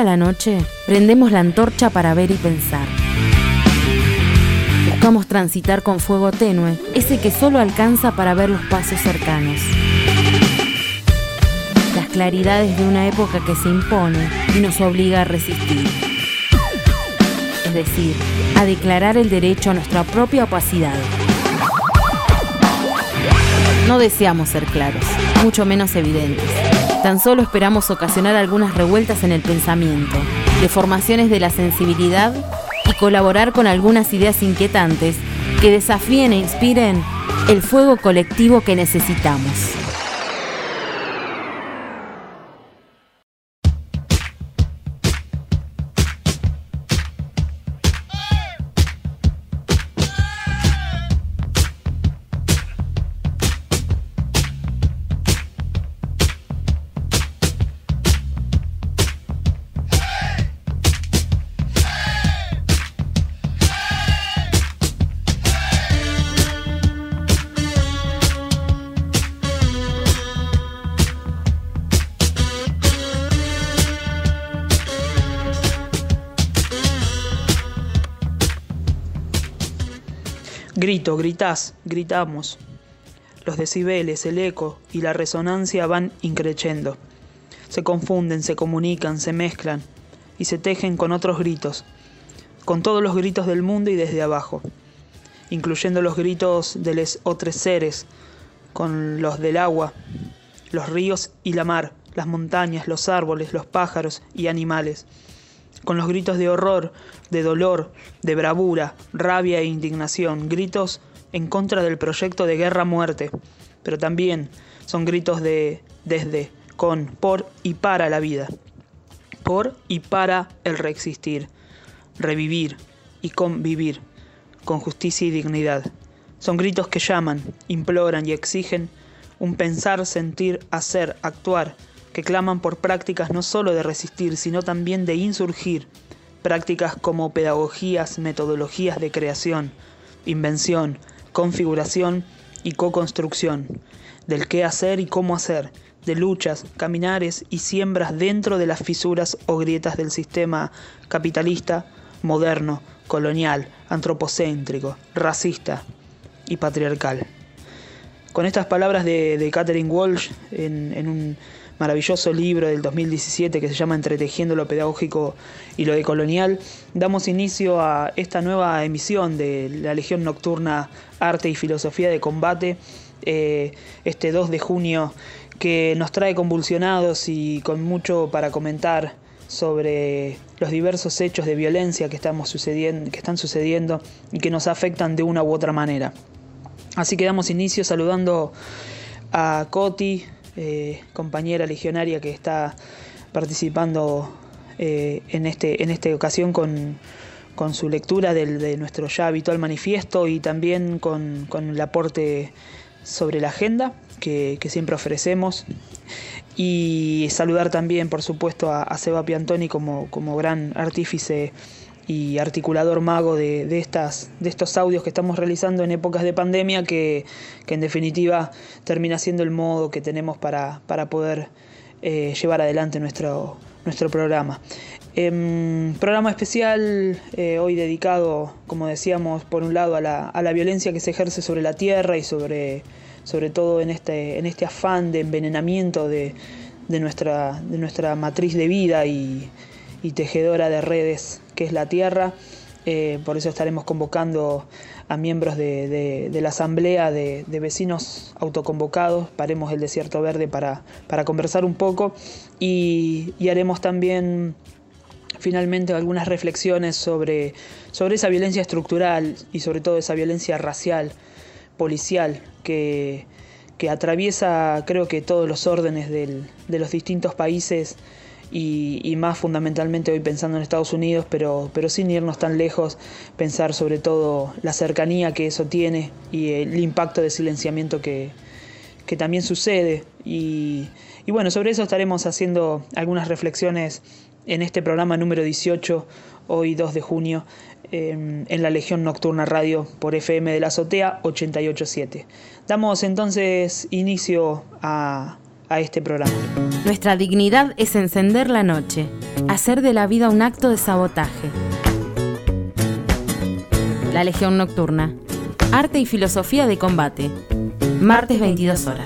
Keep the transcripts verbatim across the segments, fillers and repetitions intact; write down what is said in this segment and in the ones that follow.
toda la noche prendemos la antorcha para ver y pensar. Buscamos transitar con fuego tenue, ese que solo alcanza para ver los pasos cercanos. Las claridades de una época que se impone y nos obliga a resistir. Es decir, a declarar el derecho a nuestra propia opacidad. No deseamos ser claros, mucho menos evidentes. Tan solo esperamos ocasionar algunas revueltas en el pensamiento, deformaciones de la sensibilidad y colaborar con algunas ideas inquietantes que desafíen e inspiren el fuego colectivo que necesitamos. Grito, gritás, gritamos. Los decibeles, el eco y la resonancia van increciendo. Se confunden, se comunican, se mezclan y se tejen con otros gritos, con todos los gritos del mundo y desde abajo, incluyendo los gritos de los otros seres, con los del agua, los ríos y la mar, las montañas, los árboles, los pájaros y animales, con los gritos de horror, de dolor, de bravura, rabia e indignación, gritos en contra del proyecto de guerra-muerte, pero también son gritos de, desde, con, por y para la vida, por y para el reexistir, revivir y convivir, con justicia y dignidad. Son gritos que llaman, imploran y exigen un pensar, sentir, hacer, actuar, que claman por prácticas no solo de resistir, sino también de insurgir, prácticas como pedagogías, metodologías de creación, invención, configuración y co-construcción, del qué hacer y cómo hacer, de luchas, caminares y siembras dentro de las fisuras o grietas del sistema capitalista, moderno, colonial, antropocéntrico, racista y patriarcal. Con estas palabras de, de Catherine Walsh en, en un maravilloso libro del dos mil diecisiete que se llama Entretejiendo lo pedagógico y lo decolonial, damos inicio a esta nueva emisión de la Legión Nocturna Arte y Filosofía de Combate, eh, este dos de junio, que nos trae convulsionados y con mucho para comentar sobre los diversos hechos de violencia que, estamos sucediendo, que están sucediendo y que nos afectan de una u otra manera. Así que damos inicio saludando a Coti, Eh, compañera legionaria que está participando eh, en, este, en esta ocasión con, con su lectura del, de nuestro ya habitual manifiesto y también con, con el aporte sobre la agenda que, que siempre ofrecemos. Y saludar también, por supuesto, a, a Seba Piantoni como, como gran artífice y articulador mago de, de, estas, de estos audios que estamos realizando en épocas de pandemia, que, que en definitiva termina siendo el modo que tenemos para, para poder eh, llevar adelante nuestro, nuestro programa. Eh, programa especial eh, hoy dedicado, como decíamos, por un lado a la, a la violencia que se ejerce sobre la tierra y sobre, sobre todo en este, en este afán de envenenamiento de, de, nuestra, de nuestra matriz de vida y, y tejedora de redes que es la tierra. Eh, por eso estaremos convocando a miembros de, de, de la asamblea de, de vecinos autoconvocados, Paremos el Desierto Verde, para, para conversar un poco y, y haremos también finalmente algunas reflexiones sobre, sobre esa violencia estructural y sobre todo esa violencia racial, policial, que, que atraviesa creo que todos los órdenes del, de los distintos países. Y, y más fundamentalmente hoy pensando en Estados Unidos, pero, pero sin irnos tan lejos, pensar sobre todo la cercanía que eso tiene y el impacto de silenciamiento que, que también sucede. Y, y bueno, sobre eso estaremos haciendo algunas reflexiones en este programa número dieciocho, hoy dos de junio, eh, en la Legión Nocturna Radio por F M de la Azotea ochenta y ocho punto siete. Damos entonces inicio a... a este programa. Nuestra dignidad es encender la noche, hacer de la vida un acto de sabotaje. La Legión Nocturna. Arte y filosofía de combate. Martes veintidós horas.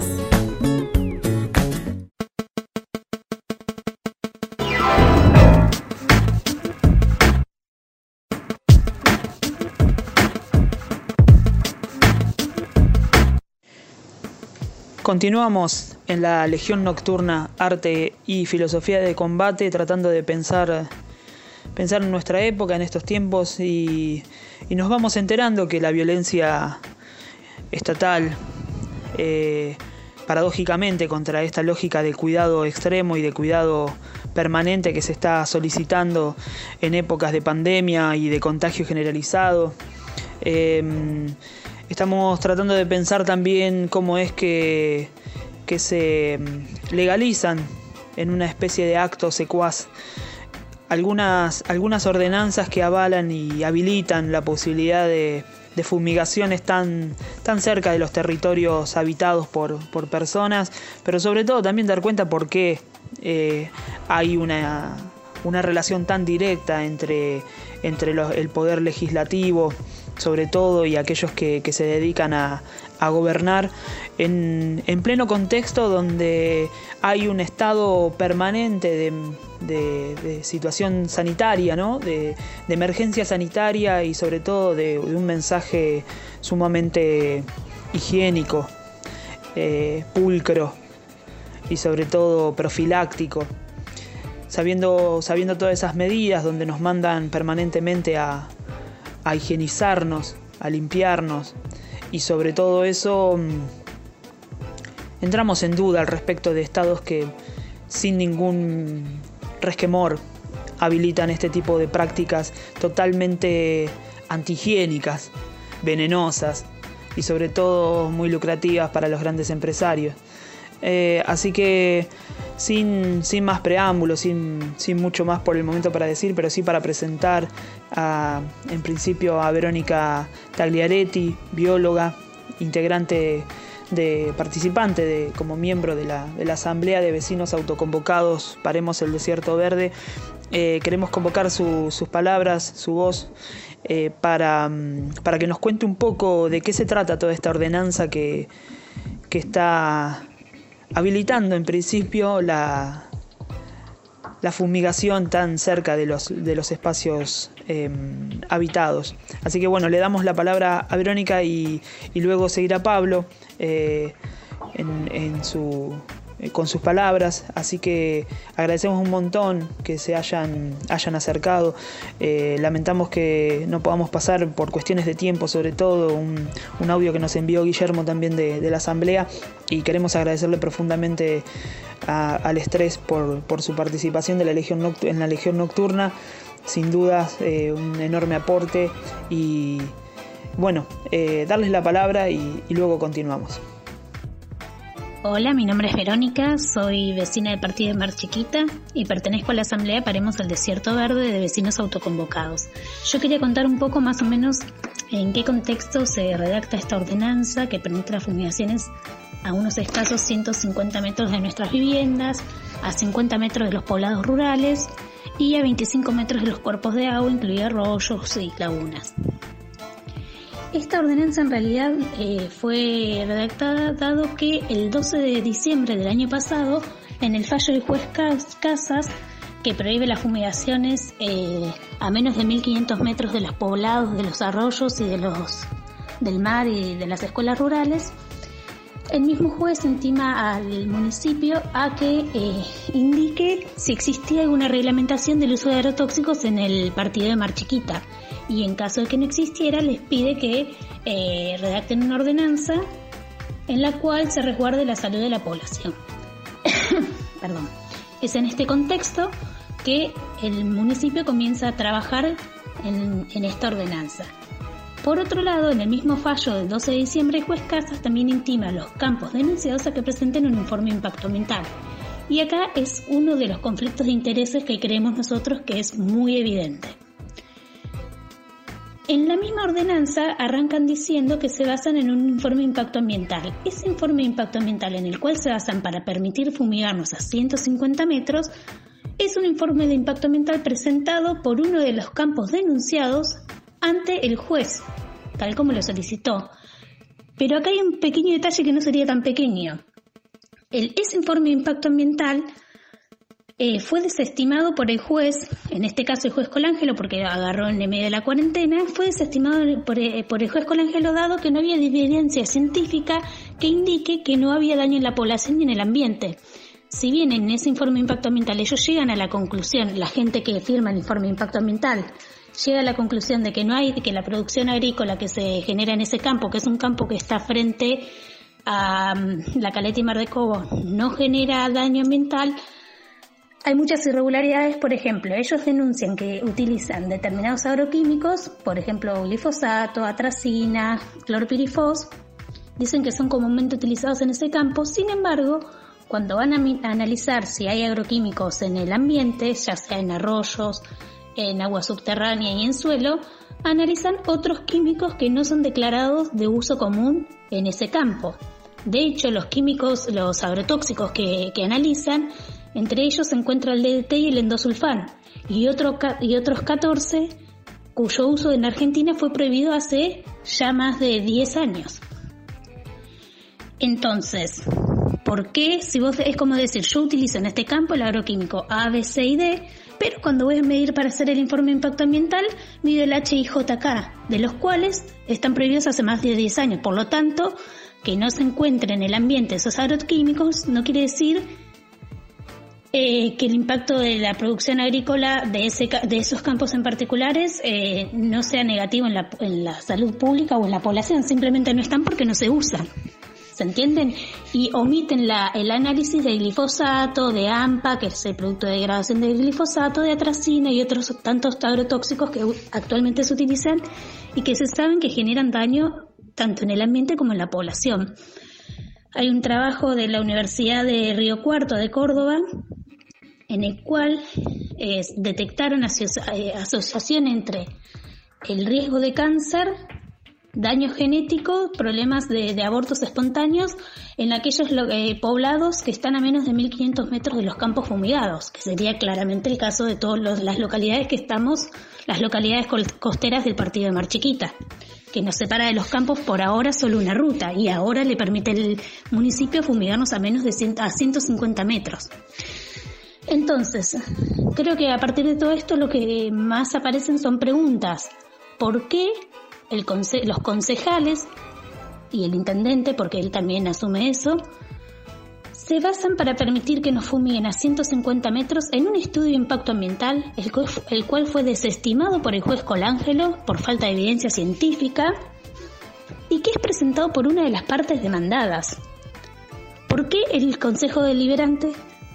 Continuamos en la Legión Nocturna, Arte y Filosofía de Combate, tratando de pensar, pensar en nuestra época, en estos tiempos, y, y nos vamos enterando que la violencia estatal, eh, paradójicamente contra esta lógica de cuidado extremo y de cuidado permanente que se está solicitando en épocas de pandemia y de contagio generalizado, eh, estamos tratando de pensar también cómo es que, que se legalizan en una especie de acto secuaz algunas, algunas ordenanzas que avalan y habilitan la posibilidad de, de fumigaciones tan, tan cerca de los territorios habitados por, por personas, pero sobre todo también dar cuenta por qué eh, hay una, una relación tan directa entre, entre los, el poder legislativo, sobre todo, y aquellos que, que se dedican a, a gobernar en, en pleno contexto donde hay un estado permanente de, de, de situación sanitaria, ¿no? de, de emergencia sanitaria y sobre todo de, de un mensaje sumamente higiénico, eh, pulcro y sobre todo profiláctico, sabiendo, sabiendo todas esas medidas donde nos mandan permanentemente a a higienizarnos, a limpiarnos, y sobre todo eso entramos en duda al respecto de estados que sin ningún resquemor habilitan este tipo de prácticas totalmente antihigiénicas, venenosas y sobre todo muy lucrativas para los grandes empresarios. Eh, así que sin, sin más preámbulos, sin, sin mucho más por el momento para decir, pero sí para presentar a, en principio a Verónica Tagliaretti, bióloga, integrante de participante de, como miembro de la, de la Asamblea de Vecinos Autoconvocados Paremos el Desierto Verde. Eh, queremos convocar su, sus palabras, su voz, eh, para, para que nos cuente un poco de qué se trata toda esta ordenanza que, que está habilitando en principio la, la fumigación tan cerca de los, de los espacios eh, habitados. Así que bueno, le damos la palabra a Verónica y, y luego seguirá Pablo eh, en, en su, eh, con sus palabras. Así que agradecemos un montón que se hayan, hayan acercado. Eh, lamentamos que no podamos pasar por cuestiones de tiempo, sobre todo un, un audio que nos envió Guillermo también de, de la Asamblea, y queremos agradecerle profundamente a, al Estrés por, por su participación de la Legión Nocturna, en la Legión Nocturna. Sin dudas, eh, un enorme aporte, y bueno, eh, darles la palabra y, y luego continuamos. Hola, mi nombre es Verónica, soy vecina del partido de Mar Chiquita y pertenezco a la Asamblea Paremos el Desierto Verde de Vecinos Autoconvocados. Yo quería contar un poco más o menos en qué contexto se redacta esta ordenanza que permite las fumigaciones a unos escasos ciento cincuenta metros de nuestras viviendas, a cincuenta metros de los poblados rurales y a veinticinco metros de los cuerpos de agua, incluidos arroyos y lagunas. Esta ordenanza en realidad eh, fue redactada dado que el doce de diciembre del año pasado, en el fallo del juez Casas, que prohíbe las fumigaciones eh, a menos de mil quinientos metros de los poblados, de los arroyos y de los del mar y de las escuelas rurales, el mismo juez intima al municipio a que eh, indique si existía alguna reglamentación del uso de agrotóxicos en el partido de Mar Chiquita, y en caso de que no existiera les pide que eh, redacten una ordenanza en la cual se resguarde la salud de la población. Perdón. Es en este contexto que el municipio comienza a trabajar en, en esta ordenanza. Por otro lado, en el mismo fallo del doce de diciembre, el juez Casas también intima a los campos denunciados a que presenten un informe de impacto ambiental. Y acá es uno de los conflictos de intereses que creemos nosotros que es muy evidente. En la misma ordenanza arrancan diciendo que se basan en un informe de impacto ambiental. Ese informe de impacto ambiental en el cual se basan para permitir fumigarnos a ciento cincuenta metros es un informe de impacto ambiental presentado por uno de los campos denunciados ante el juez, tal como lo solicitó. Pero acá hay un pequeño detalle que no sería tan pequeño. El, ese informe de impacto ambiental Eh, fue desestimado por el juez, en este caso el juez Colangelo, porque agarró en el medio de la cuarentena, fue desestimado por, eh, por el juez Colangelo dado que no había evidencia científica que indique que no había daño en la población ni en el ambiente. Si bien en ese informe de impacto ambiental ellos llegan a la conclusión, la gente que firma el informe de impacto ambiental llega a la conclusión de que no hay, que la producción agrícola que se genera en ese campo, que es un campo que está frente a um, la Caleta y Mar de Cobo, no genera daño ambiental. Hay muchas irregularidades, por ejemplo, ellos denuncian que utilizan determinados agroquímicos, por ejemplo, glifosato, atracina, clorpirifos, dicen que son comúnmente utilizados en ese campo. Sin embargo, cuando van a, mi- a analizar si hay agroquímicos en el ambiente, ya sea en arroyos, en agua subterránea y en suelo, analizan otros químicos que no son declarados de uso común en ese campo. De hecho, los químicos, los agrotóxicos que, que analizan, entre ellos se encuentra el D D T y el endosulfán, y, otro, y otros catorce cuyo uso en Argentina fue prohibido hace ya más de diez años. Entonces, ¿por qué? Si vos, es como decir, yo utilizo en este campo el agroquímico A, B, C y D, pero cuando voy a medir para hacer el informe de impacto ambiental, mido el H y J K, de los cuales están prohibidos hace más de diez años. Por lo tanto, que no se encuentren en el ambiente esos agroquímicos no quiere decir Eh, que el impacto de la producción agrícola de, ese, de esos campos en particulares eh, no sea negativo en la, en la salud pública o en la población, simplemente no están porque no se usan, ¿se entienden? Y omiten la, el análisis de glifosato, de AMPA, que es el producto de degradación del glifosato, de atracina y otros tantos agrotóxicos que actualmente se utilizan y que se saben que generan daño tanto en el ambiente como en la población. Hay un trabajo de la Universidad de Río Cuarto de Córdoba en el cual eh, detectaron asoci- eh, asociación entre el riesgo de cáncer, daño genético, problemas de, de abortos espontáneos en aquellos lo, eh, poblados que están a menos de mil quinientos metros de los campos fumigados, que sería claramente el caso de todas las localidades que estamos, las localidades costeras del partido de Mar Chiquita, que nos separa de los campos por ahora solo una ruta y ahora le permite al municipio fumigarnos a menos de cien, a ciento cincuenta metros. Entonces, creo que a partir de todo esto lo que más aparecen son preguntas. ¿Por qué el conce- los concejales y el intendente, porque él también asume eso, se basan para permitir que nos fumiguen a ciento cincuenta metros en un estudio de impacto ambiental, el cual, el cual fue desestimado por el juez Colangelo por falta de evidencia científica y que es presentado por una de las partes demandadas? ¿Por qué el Consejo Deliberante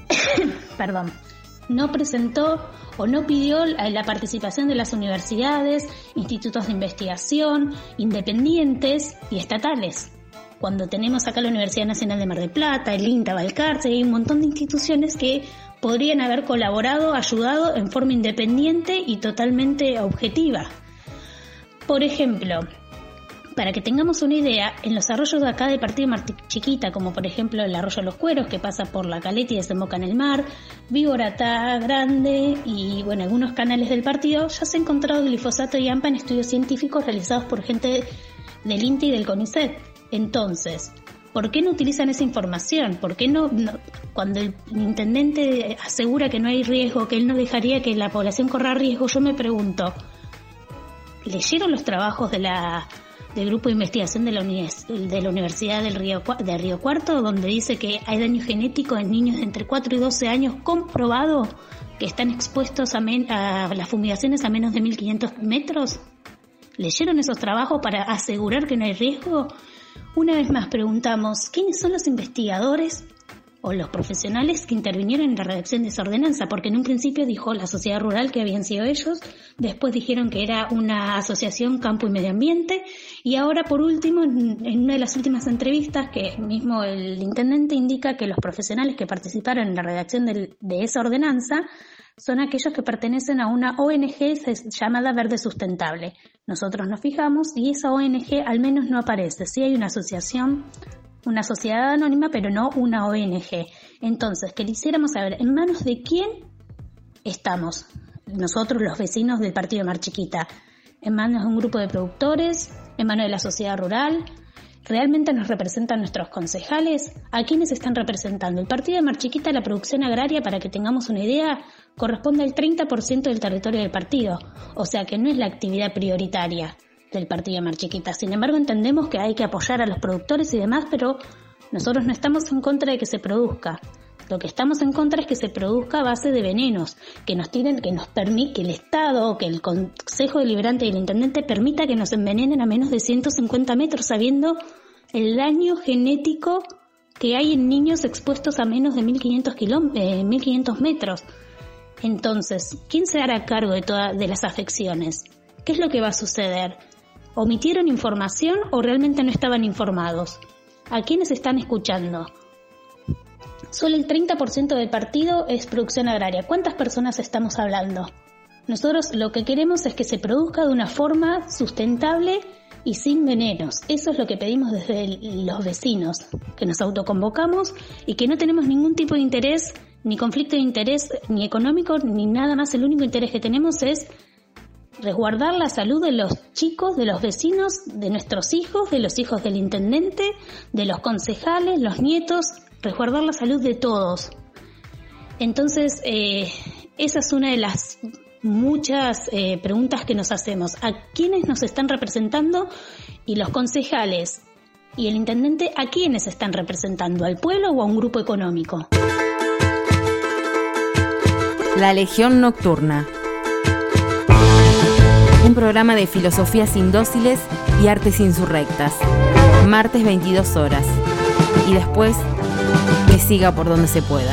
perdón, no presentó o no pidió la participación de las universidades, institutos de investigación, independientes y estatales? Cuando tenemos acá la Universidad Nacional de Mar del Plata, el INTA, Balcarce, hay un montón de instituciones que podrían haber colaborado, ayudado en forma independiente y totalmente objetiva. Por ejemplo, para que tengamos una idea, en los arroyos de acá del partido de Mar Chiquita, como por ejemplo el arroyo Los Cueros, que pasa por la Caleta y desemboca en el mar, Víboratá Grande y bueno, algunos canales del partido, ya se ha encontrado glifosato y AMPA en estudios científicos realizados por gente del INTA y del CONICET. Entonces, ¿por qué no utilizan esa información? ¿Por qué no, no cuando el intendente asegura que no hay riesgo, que él no dejaría que la población corra riesgo? Yo me pregunto, ¿leyeron los trabajos de la del grupo de investigación de la, univers, de la Universidad del Río, de Río Cuarto, donde dice que hay daño genético en niños de entre cuatro y doce años comprobado que están expuestos a, men, a las fumigaciones a menos de mil quinientos metros? ¿Leyeron esos trabajos para asegurar que no hay riesgo? Una vez más preguntamos, ¿quiénes son los investigadores o los profesionales que intervinieron en la redacción de esa ordenanza, porque en un principio dijo la sociedad rural que habían sido ellos, después dijeron que era una asociación Campo y Medio Ambiente, y ahora por último, en una de las últimas entrevistas, que mismo el intendente indica que los profesionales que participaron en la redacción de, de esa ordenanza son aquellos que pertenecen a una O N G llamada Verde Sustentable. Nosotros nos fijamos y esa O N G al menos no aparece. Sí hay una asociación, una sociedad anónima, pero no una O N G. Entonces, que quisiéramos saber, ¿en manos de quién estamos? Nosotros, los vecinos del partido de Mar Chiquita. ¿En manos de un grupo de productores? ¿En manos de la sociedad rural? ¿Realmente nos representan nuestros concejales? ¿A quiénes están representando? El partido de Mar Chiquita, la producción agraria, para que tengamos una idea, corresponde al treinta por ciento del territorio del partido. O sea que no es la actividad prioritaria del partido de Mar Chiquita. Sin embargo, entendemos que hay que apoyar a los productores y demás, pero nosotros no estamos en contra de que se produzca. Lo que estamos en contra es que se produzca a base de venenos, que nos tiren, que nos permite, que el Estado, que el Consejo Deliberante y el Intendente permita que nos envenenen a menos de ciento cincuenta metros, sabiendo el daño genético que hay en niños expuestos a menos de mil quinientos metros. Entonces, ¿quién se hará cargo de todas de las afecciones? ¿Qué es lo que va a suceder? ¿Omitieron información o realmente no estaban informados? ¿A quiénes están escuchando? Solo el treinta por ciento del partido es producción agraria. ¿Cuántas personas estamos hablando? Nosotros lo que queremos es que se produzca de una forma sustentable y sin venenos. Eso es lo que pedimos desde el, los vecinos, que nos autoconvocamos y que no tenemos ningún tipo de interés, ni conflicto de interés, ni económico, ni nada más. El único interés que tenemos es resguardar la salud de los chicos, de los vecinos, de nuestros hijos, de los hijos del intendente, de los concejales, los nietos, resguardar la salud de todos. Entonces, eh, esa es una de las muchas eh, preguntas que nos hacemos. ¿A quiénes nos están representando? Y los concejales y el intendente, ¿a quiénes están representando? ¿Al pueblo o a un grupo económico? La Legión Nocturna. Un programa de filosofías indóciles y artes insurrectas. Martes veintidós horas. Y después, que siga por donde se pueda.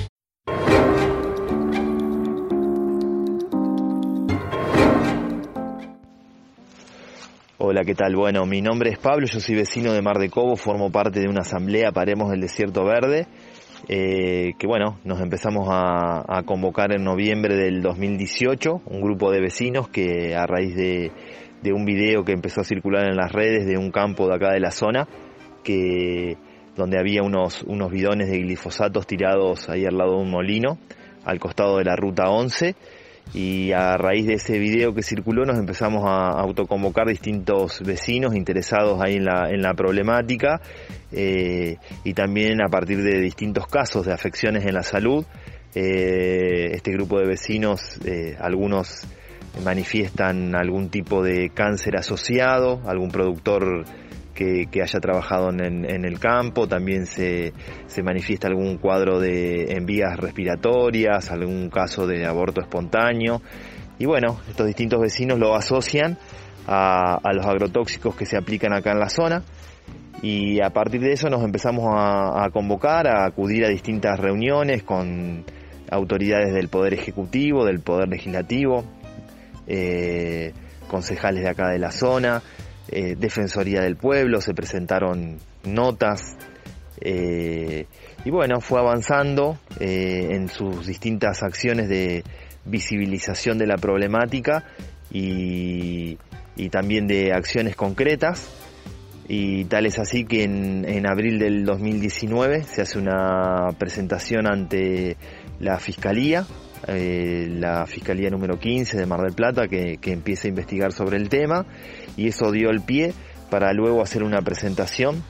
Hola, ¿qué tal? Bueno, mi nombre es Pablo, yo soy vecino de Mar de Cobo, formo parte de una asamblea Paremos el Desierto Verde, eh, que bueno, nos empezamos a, a convocar en noviembre del dos mil dieciocho, un grupo de vecinos que a raíz de, de un video que empezó a circular en las redes de un campo de acá de la zona, que donde había unos, unos bidones de glifosatos tirados ahí al lado de un molino, al costado de la ruta once, y a raíz de ese video que circuló nos empezamos a autoconvocar distintos vecinos interesados ahí en la, en la problemática, eh, y también a partir de distintos casos de afecciones en la salud. Eh, este grupo de vecinos, eh, algunos manifiestan algún tipo de cáncer asociado, algún productor Que, que haya trabajado en, en el campo, también se, se manifiesta algún cuadro de en vías respiratorias, algún caso de aborto espontáneo, y bueno, estos distintos vecinos lo asocian a, a los agrotóxicos que se aplican acá en la zona, y a partir de eso nos empezamos a, a convocar, a acudir a distintas reuniones con autoridades del Poder Ejecutivo, del Poder Legislativo, eh, concejales de acá de la zona, Eh, Defensoría del Pueblo, se presentaron notas, eh, y bueno, fue avanzando eh, en sus distintas acciones de visibilización de la problemática y, y también de acciones concretas, y tal es así que en, en abril del dos mil diecinueve se hace una presentación ante la Fiscalía, eh, la Fiscalía número quince de Mar del Plata, que, que empieza a investigar sobre el tema, y eso dio el pie para luego hacer una presentación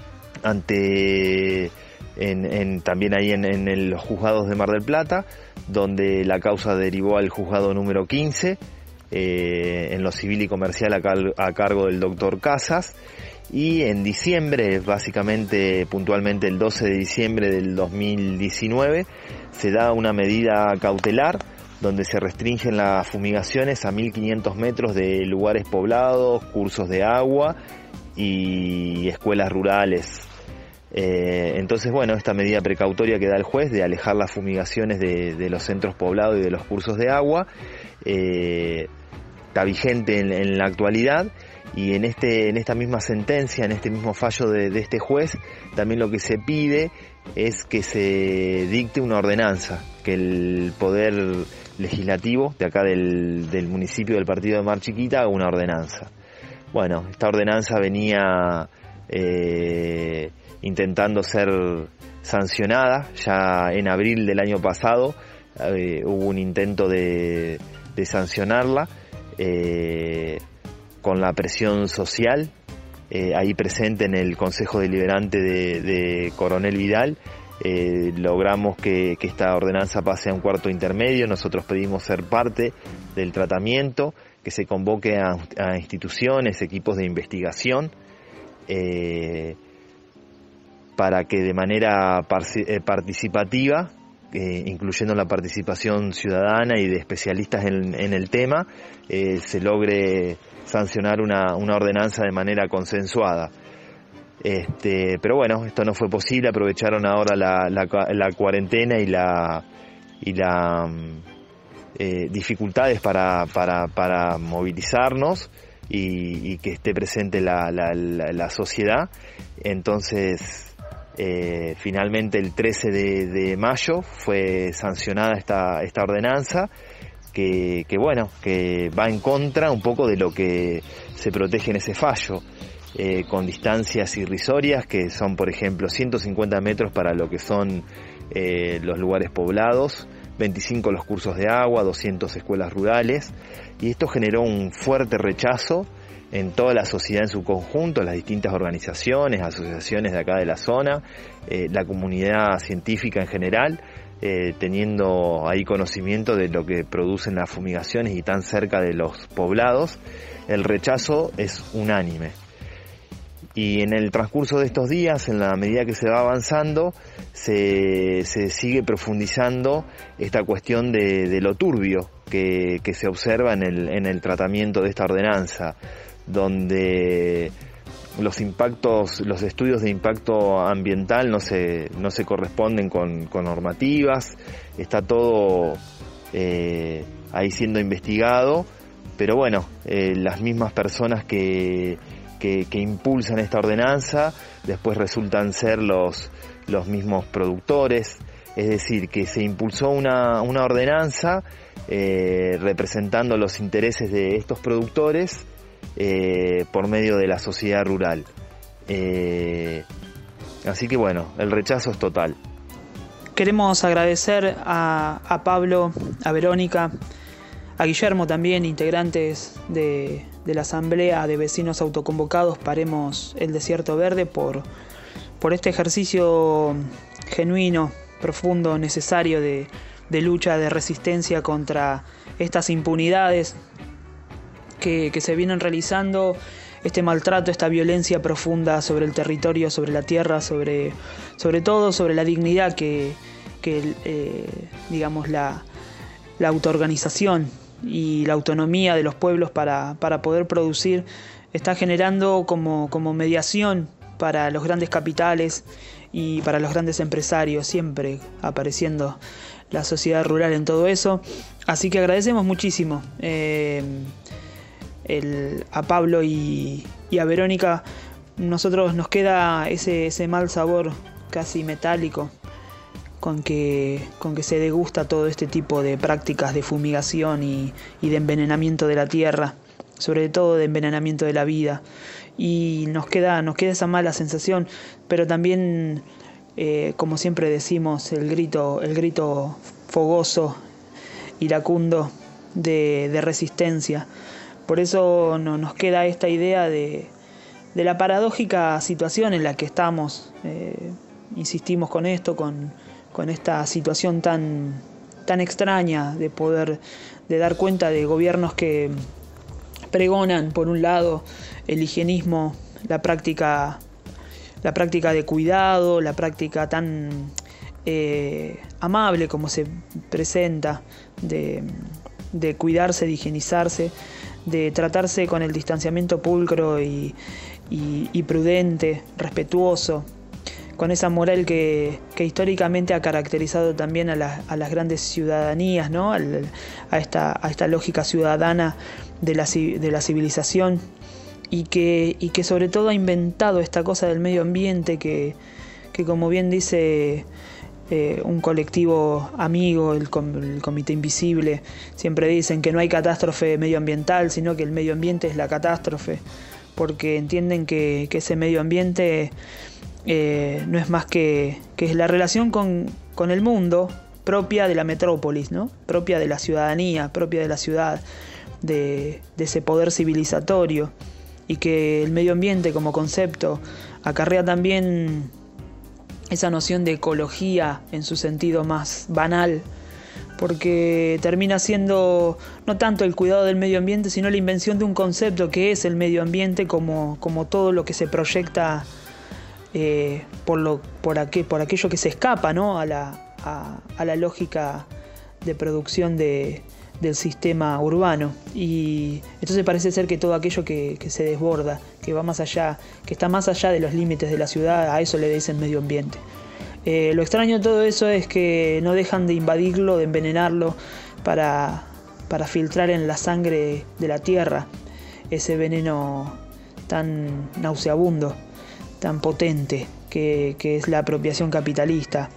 ante en, en, también ahí en, en los juzgados de Mar del Plata, donde la causa derivó al juzgado número quince, eh, en lo civil y comercial a, car- a cargo del doctor Casas, y en diciembre, básicamente puntualmente el doce de diciembre del dos mil diecinueve, se da una medida cautelar donde se restringen las fumigaciones a mil quinientos metros de lugares poblados, cursos de agua y escuelas rurales. Eh, entonces, bueno, esta medida precautoria que da el juez de alejar las fumigaciones de, de los centros poblados y de los cursos de agua eh, está vigente en, en la actualidad, y en este en esta misma sentencia, en este mismo fallo de, de este juez, también lo que se pide es que se dicte una ordenanza, que el poder legislativo de acá del, del municipio del partido de Mar Chiquita haga una ordenanza. Bueno, esta ordenanza venía eh, intentando ser sancionada ya en abril del año pasado. Eh, hubo un intento de, de sancionarla eh, con la presión social eh, ahí presente en el Consejo Deliberante de, de Coronel Vidal. Eh, logramos que, que esta ordenanza pase a un cuarto intermedio. Nosotros pedimos ser parte del tratamiento, que se convoque a, a instituciones, equipos de investigación, eh, para que de manera par- participativa, eh, incluyendo la participación ciudadana y de especialistas en, en el tema, eh, se logre sancionar una, una ordenanza de manera consensuada. Este, pero bueno, esto no fue posible. Aprovecharon ahora la, la, la cuarentena y la y la eh, dificultades para, para, para movilizarnos y, y que esté presente la, la, la, la sociedad. Entonces, eh, finalmente el trece de mayo fue sancionada esta, esta ordenanza, que, que bueno, que va en contra un poco de lo que se protege en ese fallo. Eh, con distancias irrisorias, que son, por ejemplo, ciento cincuenta metros para lo que son eh, los lugares poblados, veinticinco los cursos de agua, doscientas escuelas rurales, y esto generó un fuerte rechazo en toda la sociedad en su conjunto, las distintas organizaciones, asociaciones de acá de la zona, eh, la comunidad científica en general, eh, teniendo ahí conocimiento de lo que producen las fumigaciones y tan cerca de los poblados. El rechazo es unánime. Y en el transcurso de estos días, en la medida que se va avanzando, se, se sigue profundizando esta cuestión de, de lo turbio que, que se observa en el, en el tratamiento de esta ordenanza, donde los impactos, los estudios de impacto ambiental no se, no se corresponden con, con normativas. Está todo eh, ahí siendo investigado, pero bueno, eh, las mismas personas que Que, que impulsan esta ordenanza después resultan ser los, los mismos productores. Es decir, que se impulsó una, una ordenanza eh, representando los intereses de estos productores eh, por medio de la sociedad rural. Eh, así que bueno, el rechazo es total. Queremos agradecer a, a Pablo, a Verónica, a Guillermo también, integrantes de, de la Asamblea de Vecinos Autoconvocados Paremos el Desierto Verde, por, por este ejercicio genuino, profundo, necesario de, de lucha, de resistencia contra estas impunidades que, que se vienen realizando, este maltrato, esta violencia profunda sobre el territorio, sobre la tierra, sobre, sobre todo sobre la dignidad que, que eh, digamos, la, la autoorganización y la autonomía de los pueblos para, para poder producir, está generando como, como mediación para los grandes capitales y para los grandes empresarios, siempre apareciendo la sociedad rural en todo eso. Así que agradecemos muchísimo eh, el, a Pablo y, y a Verónica. Nosotros nos queda ese, ese mal sabor casi metálico con que, con que se degusta todo este tipo de prácticas de fumigación y, y de envenenamiento de la tierra, sobre todo de envenenamiento de la vida. Y nos queda, nos queda esa mala sensación, pero también, eh, como siempre decimos, el grito, el grito fogoso, iracundo de, de resistencia. Por eso no, nos queda esta idea de, de la paradójica situación en la que estamos. Eh, insistimos con esto, con con esta situación tan, tan extraña de poder, de dar cuenta de gobiernos que pregonan, por un lado, el higienismo, la práctica, la práctica de cuidado, la práctica tan eh, amable como se presenta, de, de cuidarse, de higienizarse, de tratarse con el distanciamiento pulcro y, y, y prudente, respetuoso, con esa moral que, que históricamente ha caracterizado también a, la, a las grandes ciudadanías, ¿no? Al, a, esta, a esta lógica ciudadana de la, de la civilización, y que, y que sobre todo ha inventado esta cosa del medio ambiente que, que como bien dice eh, un colectivo amigo, el, el Comité Invisible, siempre dicen que no hay catástrofe medioambiental, sino que el medio ambiente es la catástrofe, porque entienden que, que ese medio ambiente eh, no es más que, que es la relación con, con el mundo propia de la metrópolis, ¿no? Propia de la ciudadanía, propia de la ciudad, de, de ese poder civilizatorio, y que el medio ambiente como concepto acarrea también esa noción de ecología en su sentido más banal, porque termina siendo no tanto el cuidado del medio ambiente, sino la invención de un concepto que es el medio ambiente como, como todo lo que se proyecta eh, por, lo, por, aquel, por aquello que se escapa, ¿no? a, la, a, a la lógica de producción de, del sistema urbano. Y entonces parece ser que todo aquello que, que se desborda, que va más allá, que está más allá de los límites de la ciudad, a eso le dicen medio ambiente. Eh, lo extraño de todo eso es que no dejan de invadirlo, de envenenarlo, para, para filtrar en la sangre de la tierra ese veneno tan nauseabundo, tan potente, que, que es la apropiación capitalista.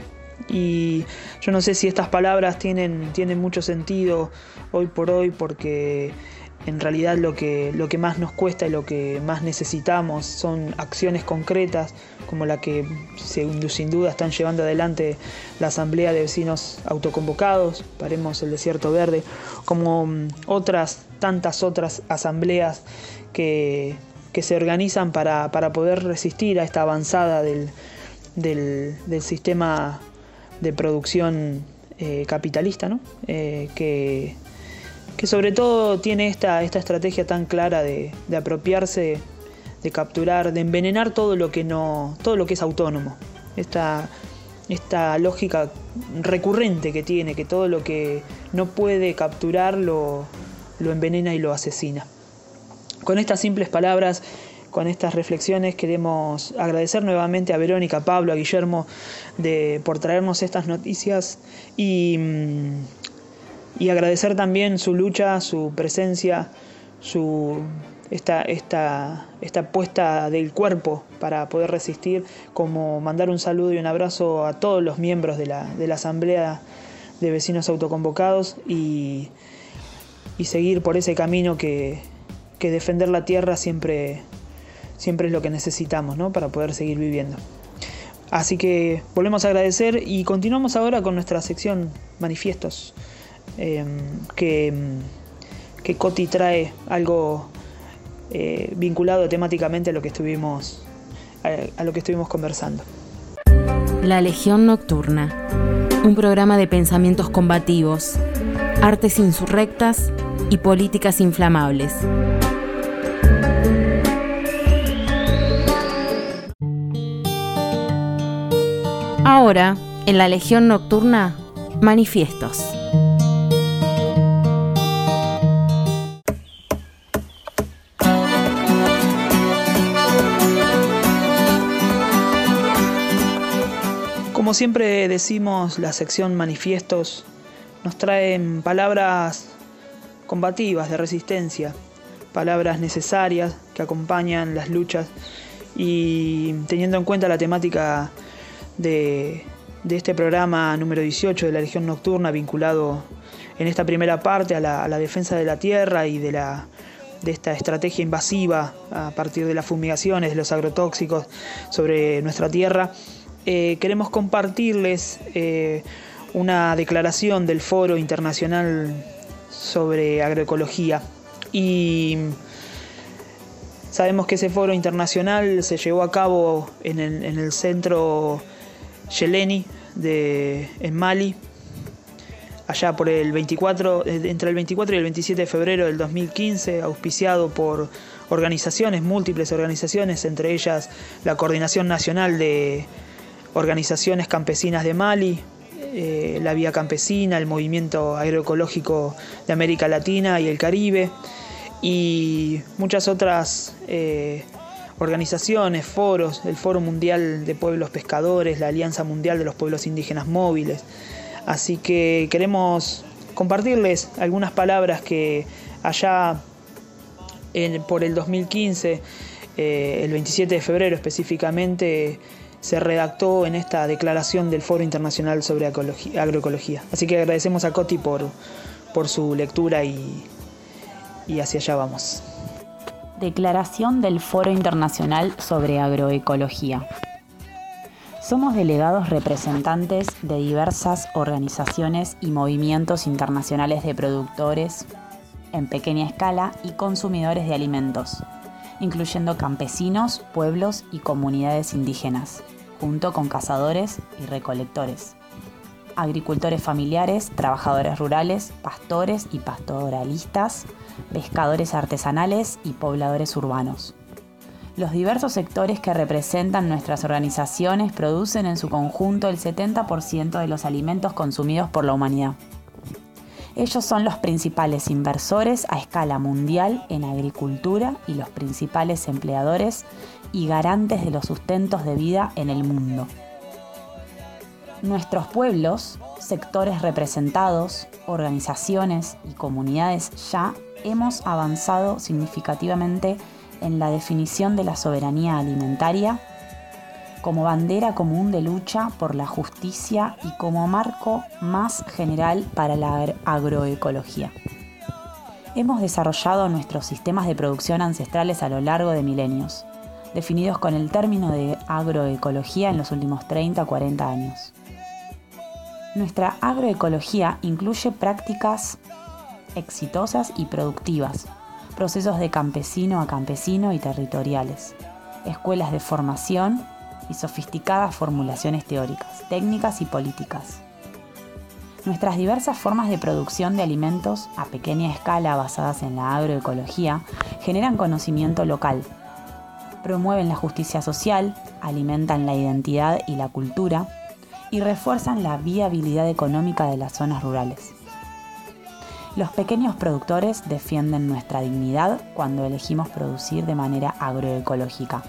Y yo no sé si estas palabras tienen, tienen mucho sentido hoy por hoy, porque en realidad lo que, lo que más nos cuesta y lo que más necesitamos son acciones concretas, como la que sin duda están llevando adelante la Asamblea de Vecinos Autoconvocados, Paremos el Desierto Verde, como otras, tantas otras asambleas que, que se organizan para, para poder resistir a esta avanzada del, del, del sistema de producción eh, capitalista, ¿no? Eh, que, que sobre todo tiene esta, esta estrategia tan clara de, de apropiarse, de capturar, de envenenar todo lo que no, todo lo que es autónomo. Esta, esta lógica recurrente que tiene, que todo lo que no puede capturar lo, lo envenena y lo asesina. Con estas simples palabras, con estas reflexiones, queremos agradecer nuevamente a Verónica, a Pablo, a Guillermo de, por traernos estas noticias y, y agradecer también su lucha, su presencia, su, esta, esta, esta puesta del cuerpo para poder resistir, como mandar un saludo y un abrazo a todos los miembros de la, de la Asamblea de Vecinos Autoconvocados y, y seguir por ese camino que, que defender la tierra siempre... siempre es lo que necesitamos, ¿no? Para poder seguir viviendo. Así que volvemos a agradecer y continuamos ahora con nuestra sección Manifiestos, eh, que, que Coti trae algo eh, vinculado temáticamente a lo que estuvimos, a, a lo que estuvimos conversando. La Legión Nocturna, un programa de pensamientos combativos, artes insurrectas y políticas inflamables. Ahora, en la Legión Nocturna, Manifiestos. Como siempre decimos, la sección Manifiestos nos traen palabras combativas de resistencia, palabras necesarias que acompañan las luchas, y teniendo en cuenta la temática De, de este programa número dieciocho de la Legión Nocturna, vinculado en esta primera parte a la, a la defensa de la tierra y de, la, de esta estrategia invasiva a partir de las fumigaciones, de los agrotóxicos sobre nuestra tierra, eh, queremos compartirles eh, una declaración del Foro Internacional sobre Agroecología. Y sabemos que ese foro internacional se llevó a cabo en el, en el centro Yeleni de, en Mali, allá por el veinticuatro, entre el veinticuatro y el veintisiete de febrero del dos mil quince, auspiciado por organizaciones, múltiples organizaciones, entre ellas la Coordinación Nacional de Organizaciones Campesinas de Mali, eh, la Vía Campesina, el Movimiento Agroecológico de América Latina y el Caribe, y muchas otras eh, organizaciones, foros, el Foro Mundial de Pueblos Pescadores, la Alianza Mundial de los Pueblos Indígenas Móviles. Así que queremos compartirles algunas palabras que allá en, por el dos mil quince, eh, el veintisiete de febrero específicamente, se redactó en esta declaración del Foro Internacional sobre Agroecología. Así que agradecemos a Coti por, por su lectura y, y hacia allá vamos. Declaración del Foro Internacional sobre Agroecología. Somos delegados representantes de diversas organizaciones y movimientos internacionales de productores en pequeña escala y consumidores de alimentos, incluyendo campesinos, pueblos y comunidades indígenas, junto con cazadores y recolectores, agricultores familiares, trabajadores rurales, pastores y pastoralistas, pescadores artesanales y pobladores urbanos. Los diversos sectores que representan nuestras organizaciones producen en su conjunto el setenta por ciento de los alimentos consumidos por la humanidad. Ellos son los principales inversores a escala mundial en agricultura y los principales empleadores y garantes de los sustentos de vida en el mundo. Nuestros pueblos, sectores representados, organizaciones y comunidades ya hemos avanzado significativamente en la definición de la soberanía alimentaria como bandera común de lucha por la justicia y como marco más general para la agroecología. Hemos desarrollado nuestros sistemas de producción ancestrales a lo largo de milenios, definidos con el término de agroecología en los últimos treinta a cuarenta años. Nuestra agroecología incluye prácticas exitosas y productivas, procesos de campesino a campesino y territoriales, escuelas de formación y sofisticadas formulaciones teóricas, técnicas y políticas. Nuestras diversas formas de producción de alimentos a pequeña escala basadas en la agroecología generan conocimiento local, promueven la justicia social, alimentan la identidad y la cultura y refuerzan la viabilidad económica de las zonas rurales. Los pequeños productores defienden nuestra dignidad cuando elegimos producir de manera agroecológica.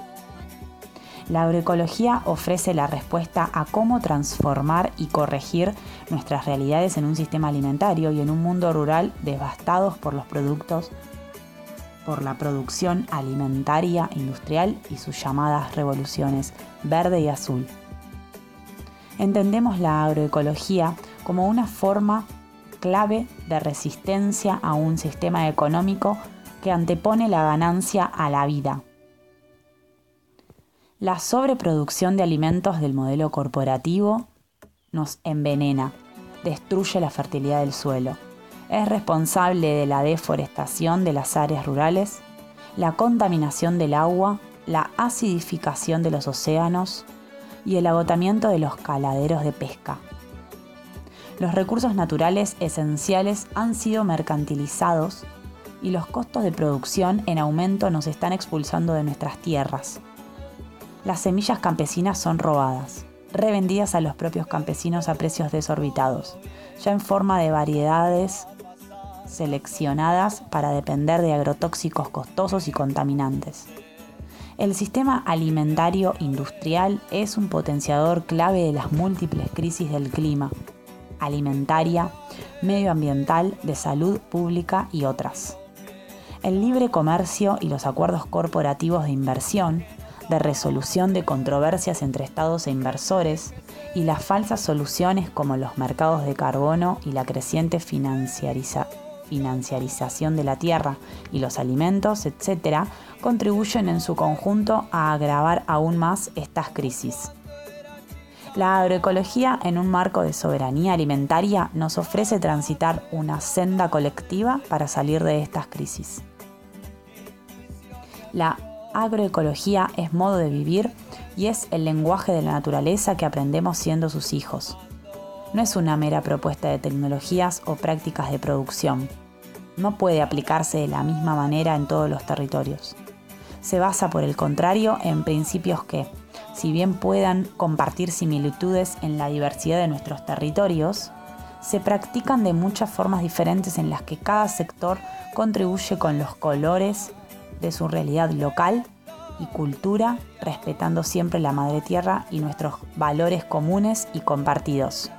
La agroecología ofrece la respuesta a cómo transformar y corregir nuestras realidades en un sistema alimentario y en un mundo rural devastados por los productos, por la producción alimentaria industrial y sus llamadas revoluciones verde y azul. Entendemos la agroecología como una forma clave de resistencia a un sistema económico que antepone la ganancia a la vida. La sobreproducción de alimentos del modelo corporativo nos envenena, destruye la fertilidad del suelo, es responsable de la deforestación de las áreas rurales, la contaminación del agua, la acidificación de los océanos y el agotamiento de los caladeros de pesca. Los recursos naturales esenciales han sido mercantilizados y los costos de producción en aumento nos están expulsando de nuestras tierras. Las semillas campesinas son robadas, revendidas a los propios campesinos a precios desorbitados, ya en forma de variedades seleccionadas para depender de agrotóxicos costosos y contaminantes. El sistema alimentario industrial es un potenciador clave de las múltiples crisis del clima, alimentaria, medioambiental, de salud pública y otras. El libre comercio y los acuerdos corporativos de inversión, de resolución de controversias entre estados e inversores, y las falsas soluciones como los mercados de carbono y la creciente financiariza- financiarización de la tierra y los alimentos, etcétera, contribuyen en su conjunto a agravar aún más estas crisis. La agroecología, en un marco de soberanía alimentaria, nos ofrece transitar una senda colectiva para salir de estas crisis. La agroecología es modo de vivir y es el lenguaje de la naturaleza que aprendemos siendo sus hijos. No es una mera propuesta de tecnologías o prácticas de producción. No puede aplicarse de la misma manera en todos los territorios. Se basa, por el contrario, en principios que, si bien puedan compartir similitudes en la diversidad de nuestros territorios, se practican de muchas formas diferentes en las que cada sector contribuye con los colores de su realidad local y cultura, respetando siempre la madre tierra y nuestros valores comunes y compartidos.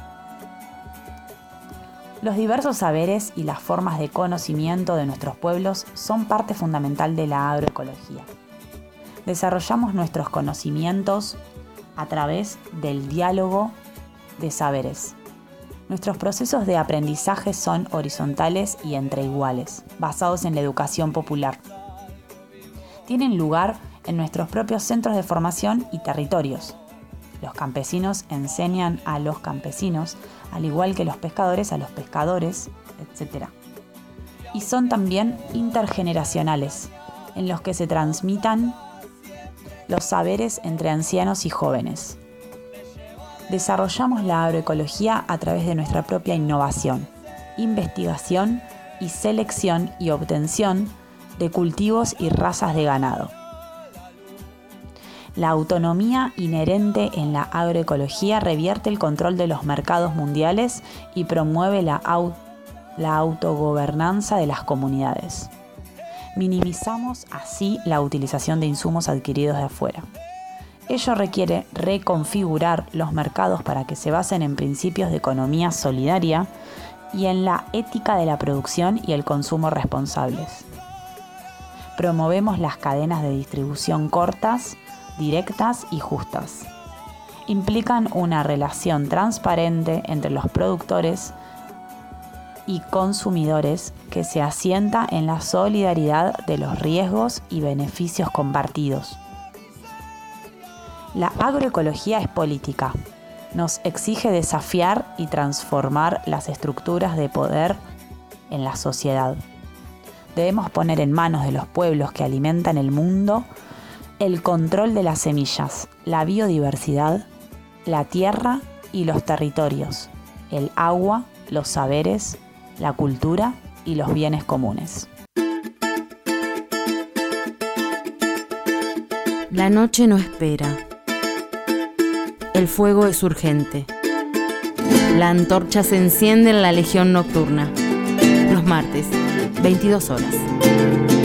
Los diversos saberes y las formas de conocimiento de nuestros pueblos son parte fundamental de la agroecología. Desarrollamos nuestros conocimientos a través del diálogo de saberes. Nuestros procesos de aprendizaje son horizontales y entre iguales, basados en la educación popular. Tienen lugar en nuestros propios centros de formación y territorios. Los campesinos enseñan a los campesinos, al igual que los pescadores a los pescadores, etcétera. Y son también intergeneracionales, en los que se transmitan los saberes entre ancianos y jóvenes. Desarrollamos la agroecología a través de nuestra propia innovación, investigación y selección y obtención de cultivos y razas de ganado. La autonomía inherente en la agroecología revierte el control de los mercados mundiales y promueve la, au- la autogobernanza de las comunidades. Minimizamos así la utilización de insumos adquiridos de afuera. Ello requiere reconfigurar los mercados para que se basen en principios de economía solidaria y en la ética de la producción y el consumo responsables. Promovemos las cadenas de distribución cortas, directas y justas. Implican una relación transparente entre los productores y consumidores que se asienta en la solidaridad de los riesgos y beneficios compartidos. La agroecología es política. Nos exige desafiar y transformar las estructuras de poder en la sociedad. Debemos poner en manos de los pueblos que alimentan el mundo el control de las semillas, la biodiversidad, la tierra y los territorios, el agua, los saberes, la cultura y los bienes comunes. La noche no espera. El fuego es urgente. La antorcha se enciende en la Legión Nocturna. Los martes, veintidós horas.